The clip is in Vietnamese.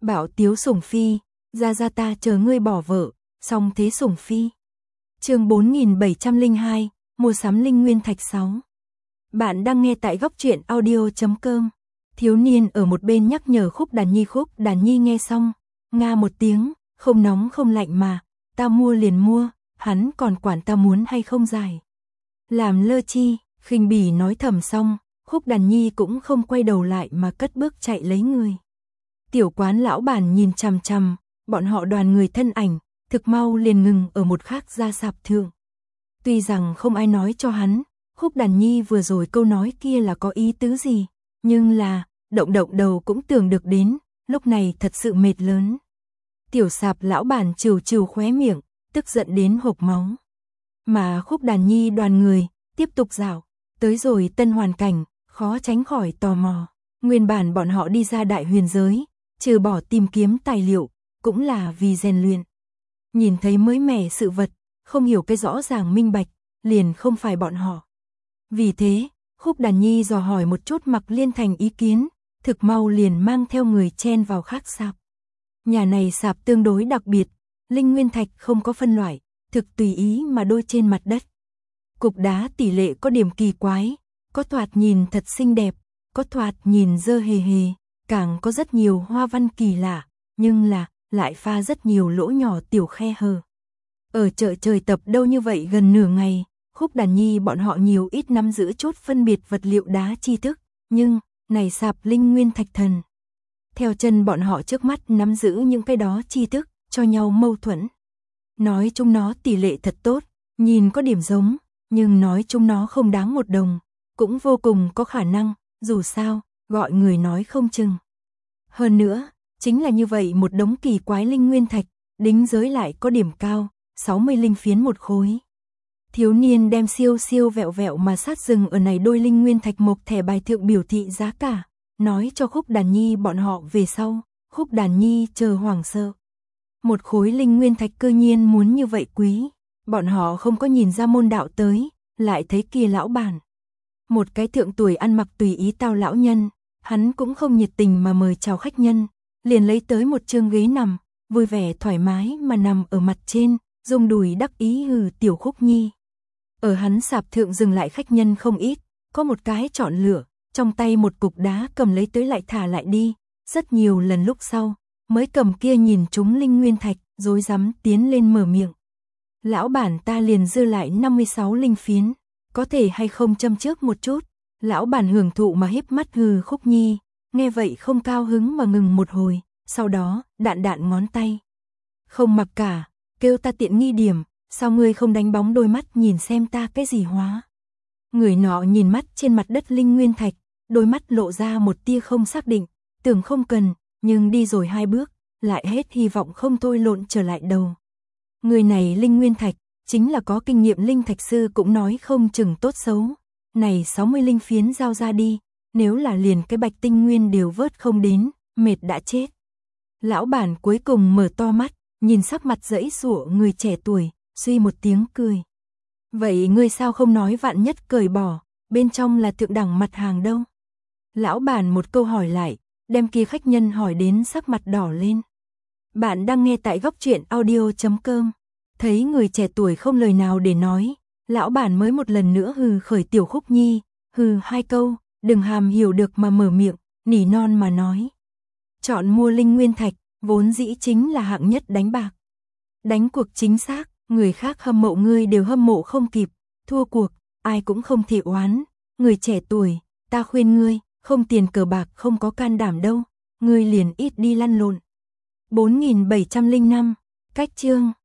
Bảo Tiếu sủng phi, ra ta chờ ngươi bỏ vợ, song thế sủng phi. Chương 4702, mua sắm linh nguyên thạch 6. Bạn đang nghe tại góc truyện audio.com. Thiếu niên ở một bên nhắc nhở Khúc Đàn Nhi nghe xong, nga một tiếng, không nóng không lạnh mà, ta mua liền mua, hắn còn quản ta muốn hay không giải. Làm lơ chi, khinh bỉ nói thầm xong, Khúc Đàn Nhi cũng không quay đầu lại mà cất bước chạy lấy người. Tiểu quán lão bản nhìn chằm chằm, bọn họ đoàn người thân ảnh, thực mau liền ngừng ở một khác gia sạp thượng. Tuy rằng không ai nói cho hắn, Khúc Đàn Nhi vừa rồi câu nói kia là có ý tứ gì, nhưng là, động đầu cũng tưởng được đến, lúc này thật sự mệt lớn. Tiểu sạp lão bản trừ khóe miệng, tức giận đến hộc máu. Mà Khúc Đàn Nhi đoàn người, tiếp tục dạo, tới rồi tân hoàn cảnh, khó tránh khỏi tò mò. Nguyên bản bọn họ đi ra đại huyền giới, trừ bỏ tìm kiếm tài liệu, cũng là vì rèn luyện. Nhìn thấy mới mẻ sự vật, không hiểu cái rõ ràng minh bạch, liền không phải bọn họ. Vì thế, Khúc Đàn Nhi dò hỏi một chút Mặc Liên Thành ý kiến, thực mau liền mang theo người chen vào khác sạp. Nhà này sạp tương đối đặc biệt, linh nguyên thạch không có phân loại, thực tùy ý mà đôi trên mặt đất. Cục đá tỷ lệ có điểm kỳ quái, có thoạt nhìn thật xinh đẹp, có thoạt nhìn dơ hề, càng có rất nhiều hoa văn kỳ lạ, nhưng là lại pha rất nhiều lỗ nhỏ tiểu khe hở. Ở chợ trời tập đâu như vậy gần nửa ngày, Khúc Đàn Nhi bọn họ nhiều ít nắm giữ chút phân biệt vật liệu đá tri thức, nhưng này sạp linh nguyên thạch thần. Theo chân bọn họ trước mắt nắm giữ những cái đó tri thức, cho nhau mâu thuẫn. Nói chung nó tỷ lệ thật tốt, nhìn có điểm giống, nhưng nói chung nó không đáng một đồng, cũng vô cùng có khả năng, dù sao, gọi người nói không chừng. Hơn nữa, chính là như vậy một đống kỳ quái linh nguyên thạch, đính giới lại có điểm cao, 60 linh phiến một khối. Thiếu niên đem siêu vẹo mà sát rừng ở này đôi linh nguyên thạch mộc thẻ bài thượng biểu thị giá cả, nói cho Khúc Đàn Nhi bọn họ về sau, Khúc Đàn Nhi chờ hoảng sợ. Một khối linh nguyên thạch cơ nhiên muốn như vậy quý, bọn họ không có nhìn ra môn đạo tới, lại thấy kia lão bản. Một cái thượng tuổi ăn mặc tùy ý tao lão nhân, hắn cũng không nhiệt tình mà mời chào khách nhân, liền lấy tới một chương ghế nằm, vui vẻ thoải mái mà nằm ở mặt trên, dùng đùi đắc ý hừ tiểu Khúc Nhi. Ở hắn sạp thượng dừng lại khách nhân không ít, có một cái chọn lựa, trong tay một cục đá cầm lấy tới lại thả lại đi, rất nhiều lần lúc sau, mới cầm kia nhìn chúng linh nguyên thạch, rối rắm tiến lên mở miệng. Lão bản ta liền dư lại 56 linh phiến, có thể hay không châm trước một chút, lão bản hưởng thụ mà híp mắt hừ Khúc Nhi, nghe vậy không cao hứng mà ngừng một hồi, sau đó, đạn ngón tay. Không mặc cả, kêu ta tiện nghi điểm, sao ngươi không đánh bóng đôi mắt nhìn xem ta cái gì hóa. Người nọ nhìn mắt trên mặt đất linh nguyên thạch, đôi mắt lộ ra một tia không xác định, tưởng không cần, nhưng đi rồi 2 bước, lại hết hy vọng không thôi lộn trở lại đầu. Người này linh nguyên thạch, chính là có kinh nghiệm linh thạch sư cũng nói không chừng tốt xấu. Này 60 linh phiến giao ra đi, nếu là liền cái bạch tinh nguyên đều vớt không đến, mệt đã chết. Lão bản cuối cùng mở to mắt, nhìn sắc mặt dãy giụa người trẻ tuổi, suy một tiếng cười. Vậy ngươi sao không nói vạn nhất cởi bỏ, bên trong là thượng đẳng mặt hàng đâu? Lão bản một câu hỏi lại, đem kia khách nhân hỏi đến sắc mặt đỏ lên. Bạn đang nghe tại góc truyện audio.com. Thấy người trẻ tuổi không lời nào để nói, lão bản mới một lần nữa hừ khởi tiểu Khúc Nhi, hừ 2 câu, đừng hàm hiểu được mà mở miệng, nỉ non mà nói. Chọn mua linh nguyên thạch, vốn dĩ chính là hạng nhất đánh bạc. Đánh cuộc chính xác, người khác hâm mộ ngươi đều hâm mộ không kịp, thua cuộc, ai cũng không thể oán. Người trẻ tuổi, ta khuyên ngươi, không tiền cờ bạc không có can đảm đâu, ngươi liền ít đi lăn lộn. 4705, cách chương.